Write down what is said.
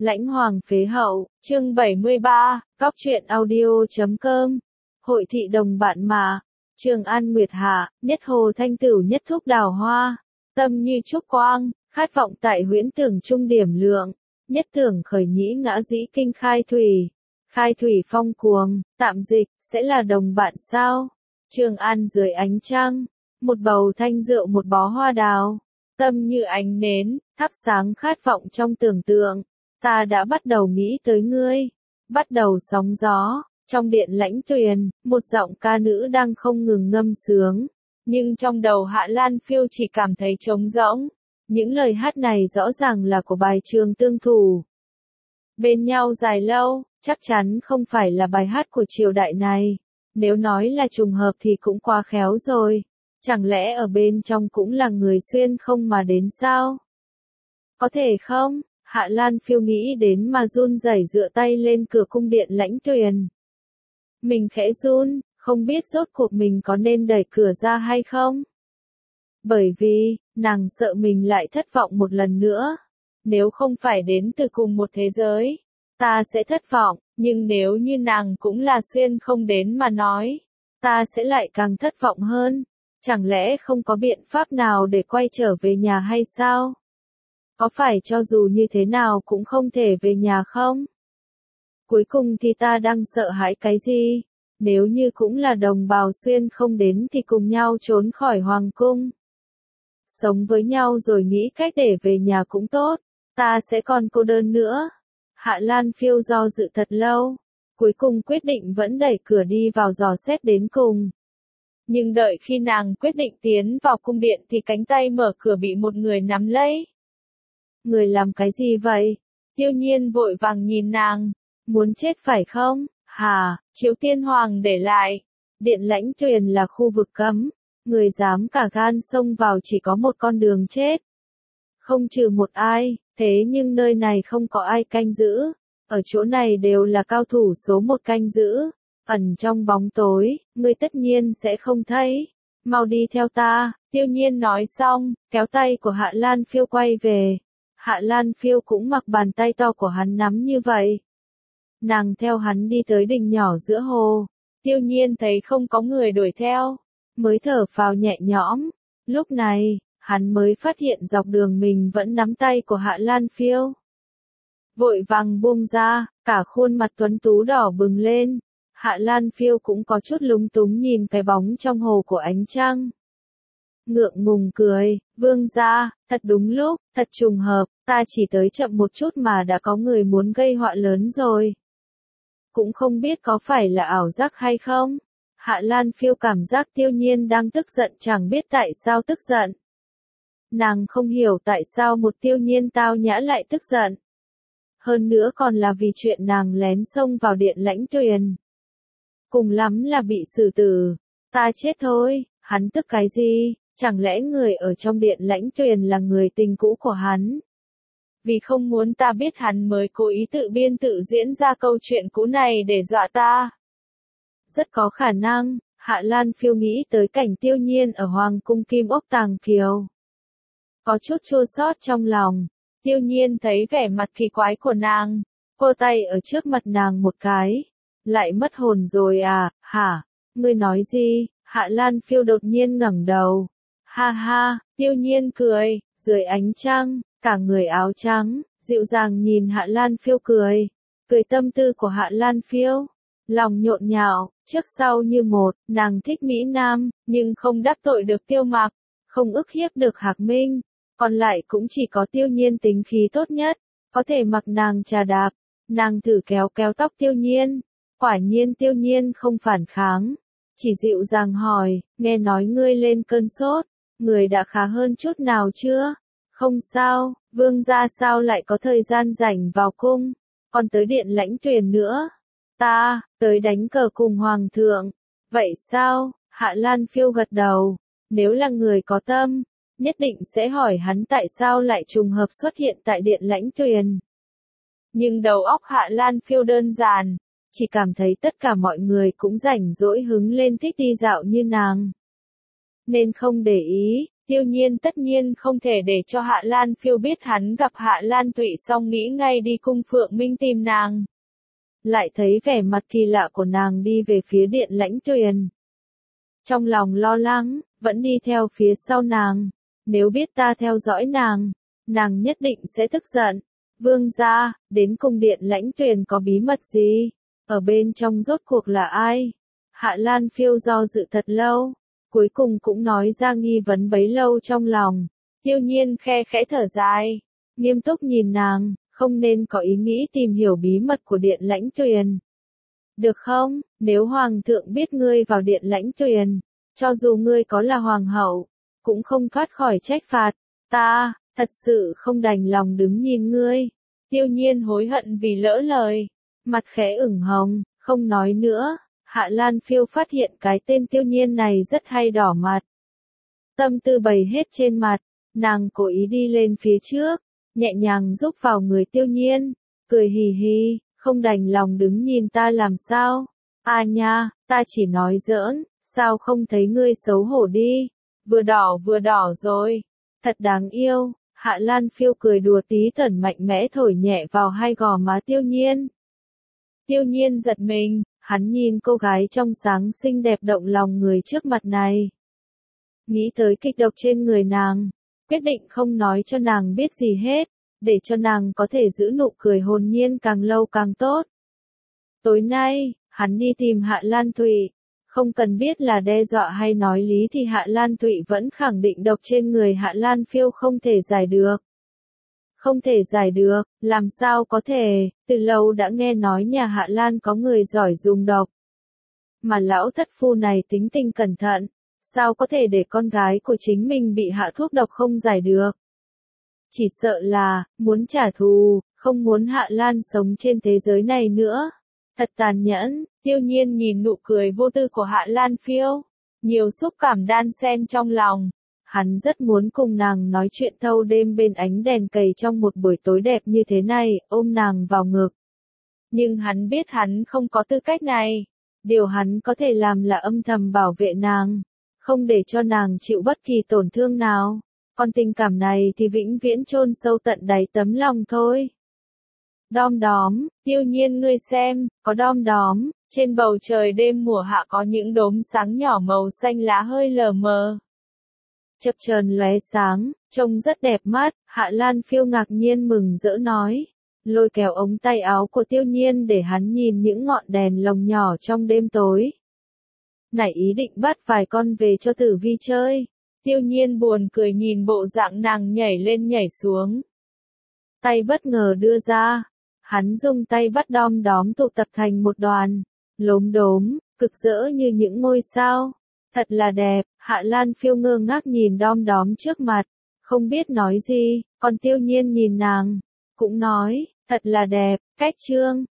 Lãnh Hoàng Phế Hậu, chương 73, Góc truyện audio.com. Hội thị đồng bạn mà. Trường An Nguyệt Hạ, nhất hồ thanh tửu nhất thúc đào hoa. Tâm như trúc quang, khát vọng tại huyễn tưởng trung điểm lượng. Nhất tưởng khởi nhĩ ngã dĩ kinh khai thủy. Khai thủy phong cuồng, tạm dịch, sẽ là đồng bạn sao? Trường An dưới ánh trăng, một bầu thanh rượu một bó hoa đào. Tâm như ánh nến, thắp sáng khát vọng trong tưởng tượng. Ta đã bắt đầu nghĩ tới ngươi. Bắt đầu sóng gió, trong điện lãnh tuyền, một giọng ca nữ đang không ngừng ngâm sướng. Nhưng trong đầu Hạ Lan Phiêu chỉ cảm thấy trống rỗng. Những lời hát này rõ ràng là của bài Trường Tương Thủ. Bên nhau dài lâu, chắc chắn không phải là bài hát của triều đại này. Nếu nói là trùng hợp thì cũng quá khéo rồi. Chẳng lẽ ở bên trong cũng là người xuyên không mà đến sao? Có thể không? Hạ Lan Phiêu nghĩ đến mà run rẩy dựa tay lên cửa cung điện lãnh tuyền. Mình khẽ run, không biết rốt cuộc mình có nên đẩy cửa ra hay không? Bởi vì, nàng sợ mình lại thất vọng một lần nữa. Nếu không phải đến từ cùng một thế giới, ta sẽ thất vọng, nhưng nếu như nàng cũng là xuyên không đến mà nói, ta sẽ lại càng thất vọng hơn. Chẳng lẽ không có biện pháp nào để quay trở về nhà hay sao? Có phải cho dù như thế nào cũng không thể về nhà không? Cuối cùng thì ta đang sợ hãi cái gì? Nếu như cũng là đồng bào xuyên không đến thì cùng nhau trốn khỏi hoàng cung. Sống với nhau rồi nghĩ cách để về nhà cũng tốt. Ta sẽ còn cô đơn nữa. Hạ Lan Phiêu do dự thật lâu. Cuối cùng quyết định vẫn đẩy cửa đi vào dò xét đến cùng. Nhưng đợi khi nàng quyết định tiến vào cung điện thì cánh tay mở cửa bị một người nắm lấy. Người làm cái gì vậy? Tiêu Nhiên vội vàng nhìn nàng. Muốn chết phải không? Hà, Chiếu Tiên Hoàng để lại. Điện lãnh tuyền là khu vực cấm. Người dám cả gan xông vào chỉ có một con đường chết. Không trừ một ai, thế nhưng nơi này không có ai canh giữ. Ở chỗ này đều là cao thủ số một canh giữ. Ẩn trong bóng tối, ngươi tất nhiên sẽ không thấy. Mau đi theo ta, Tiêu Nhiên nói xong, kéo tay của Hạ Lan Phiêu quay về. Hạ Lan Phiêu cũng mặc bàn tay to của hắn nắm như vậy. Nàng theo hắn đi tới đình nhỏ giữa hồ. Tiêu Nhiên thấy không có người đuổi theo, mới thở phào nhẹ nhõm. Lúc này, hắn mới phát hiện dọc đường mình vẫn nắm tay của Hạ Lan Phiêu. Vội vàng buông ra, cả khuôn mặt tuấn tú đỏ bừng lên. Hạ Lan Phiêu cũng có chút lúng túng nhìn cái bóng trong hồ của ánh trăng. Ngượng ngùng cười, vương gia, thật đúng lúc, thật trùng hợp, ta chỉ tới chậm một chút mà đã có người muốn gây họa lớn rồi. Cũng không biết có phải là ảo giác hay không? Hạ Lan Phiêu cảm giác Tiêu Nhiên đang tức giận chẳng biết tại sao tức giận. Nàng không hiểu tại sao một Tiêu Nhiên tao nhã lại tức giận. Hơn nữa còn là vì chuyện nàng lén xông vào điện lãnh tuyền. Cùng lắm là bị xử tử. Ta chết thôi, hắn tức cái gì? Chẳng lẽ người ở trong điện lãnh tuyền là người tình cũ của hắn? Vì không muốn ta biết hắn mới cố ý tự biên tự diễn ra câu chuyện cũ này để dọa ta. Rất có khả năng, Hạ Lan Phiêu nghĩ tới cảnh Tiêu Nhiên ở Hoàng cung Kim Ốc Tàng Kiều. Có chút chua xót trong lòng. Tiêu Nhiên thấy vẻ mặt kỳ quái của nàng, cô tay ở trước mặt nàng một cái. Lại mất hồn rồi à, hả? Ngươi nói gì? Hạ Lan Phiêu đột nhiên ngẩng đầu. Ha ha, Tiêu Nhiên cười, dưới ánh trăng, cả người áo trắng, dịu dàng nhìn Hạ Lan Phiêu cười. Cười tâm tư của Hạ Lan Phiêu. Lòng nhộn nhạo, trước sau như một, nàng thích Mỹ Nam, nhưng không đắc tội được Tiêu Mặc, không ức hiếp được Hạc Minh. Còn lại cũng chỉ có Tiêu Nhiên tính khí tốt nhất, có thể mặc nàng trà đạp. Nàng thử kéo kéo tóc Tiêu Nhiên. Quả nhiên Tiêu Nhiên không phản kháng. Chỉ dịu dàng hỏi, nghe nói ngươi lên cơn sốt, người đã khá hơn chút nào chưa? Không sao, vương gia sao lại có thời gian rảnh vào cung, còn tới điện lãnh tuyền nữa. Ta, tới đánh cờ cùng hoàng thượng. Vậy sao? Hạ Lan Phiêu gật đầu. Nếu là người có tâm, nhất định sẽ hỏi hắn tại sao lại trùng hợp xuất hiện tại điện lãnh tuyền. Nhưng đầu óc Hạ Lan Phiêu đơn giản. Chỉ cảm thấy tất cả mọi người cũng rảnh rỗi hứng lên thích đi dạo như nàng. Nên không để ý, Tiêu Nhiên tất nhiên không thể để cho Hạ Lan Phiêu biết hắn gặp Hạ Lan Thụy xong nghĩ ngay đi cung Phượng Minh tìm nàng. Lại thấy vẻ mặt kỳ lạ của nàng đi về phía Điện Lãnh Tuyền. Trong lòng lo lắng, vẫn đi theo phía sau nàng. Nếu biết ta theo dõi nàng, nàng nhất định sẽ tức giận. Vương gia, đến cung Điện Lãnh Tuyền có bí mật gì? Ở bên trong rốt cuộc là ai? Hạ Lan Phiêu do dự thật lâu, cuối cùng cũng nói ra nghi vấn bấy lâu trong lòng. Tiêu Nhiên khe khẽ thở dài, nghiêm túc nhìn nàng, không nên có ý nghĩ tìm hiểu bí mật của Điện Lãnh Tuyền. Được không, nếu Hoàng thượng biết ngươi vào Điện Lãnh Tuyền, cho dù ngươi có là Hoàng hậu, cũng không thoát khỏi trách phạt. Ta, thật sự không đành lòng đứng nhìn ngươi. Tiêu Nhiên hối hận vì lỡ lời, mặt khẽ ửng hồng, không nói nữa. Hạ Lan Phiêu phát hiện cái tên Tiêu Nhiên này rất hay đỏ mặt. Tâm tư bày hết trên mặt, nàng cố ý đi lên phía trước, nhẹ nhàng giúp vào người Tiêu Nhiên, cười hì hì, không đành lòng đứng nhìn ta làm sao? À nha, ta chỉ nói giỡn, sao không thấy ngươi xấu hổ đi? Vừa đỏ rồi, thật đáng yêu. Hạ Lan Phiêu cười đùa tí tẩn mạnh mẽ thổi nhẹ vào hai gò má Tiêu Nhiên. Tiêu Nhiên giật mình, hắn nhìn cô gái trong sáng xinh đẹp động lòng người trước mặt này. Nghĩ tới kịch độc trên người nàng, quyết định không nói cho nàng biết gì hết, để cho nàng có thể giữ nụ cười hồn nhiên càng lâu càng tốt. Tối nay, hắn đi tìm Hạ Lan Thụy. Không cần biết là đe dọa hay nói lý thì Hạ Lan Thụy vẫn khẳng định độc trên người Hạ Lan Phiêu không thể giải được. Không thể giải được, làm sao có thể, từ lâu đã nghe nói nhà Hạ Lan có người giỏi dùng độc. Mà lão thất phu này tính tình cẩn thận, sao có thể để con gái của chính mình bị hạ thuốc độc không giải được. Chỉ sợ là, muốn trả thù, không muốn Hạ Lan sống trên thế giới này nữa. Thật tàn nhẫn. Tiêu Nhiên nhìn nụ cười vô tư của Hạ Lan Phiêu, nhiều xúc cảm đan xen trong lòng. Hắn rất muốn cùng nàng nói chuyện thâu đêm bên ánh đèn cầy trong một buổi tối đẹp như thế này, ôm nàng vào ngực. Nhưng hắn biết hắn không có tư cách này. Điều hắn có thể làm là âm thầm bảo vệ nàng, không để cho nàng chịu bất kỳ tổn thương nào. Còn tình cảm này thì vĩnh viễn chôn sâu tận đáy tấm lòng thôi. Đom đóm, Tiêu Nhiên ngươi xem, có đom đóm, trên bầu trời đêm mùa hạ có những đốm sáng nhỏ màu xanh lá hơi lờ mờ. Chập chờn lóe sáng, trông rất đẹp mắt. Hạ Lan Phiêu ngạc nhiên mừng rỡ nói, lôi kéo ống tay áo của Tiêu Nhiên để hắn nhìn những ngọn đèn lồng nhỏ trong đêm tối. Nảy ý định bắt vài con về cho Tử Vi chơi. Tiêu Nhiên buồn cười nhìn bộ dạng nàng nhảy lên nhảy xuống. Tay bất ngờ đưa ra, hắn dùng tay bắt đom đóm tụ tập thành một đoàn, lốm đốm, cực rỡ như những ngôi sao. Thật là đẹp. Hạ Lan Phiêu ngơ ngác nhìn đom đóm trước mặt, không biết nói gì, còn Tiêu Nhiên nhìn nàng, cũng nói, thật là đẹp. Cách chương